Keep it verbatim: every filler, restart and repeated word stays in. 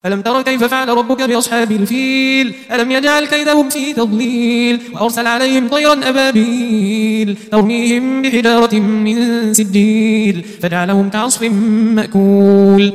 ألم تر كيف فعل ربك بأصحاب الفيل ألم يجعل كيدهم في تضليل وأرسل عليهم طيرا أبابيل ترميهم بحجارة من سجيل فجعلهم كعصف مأكول.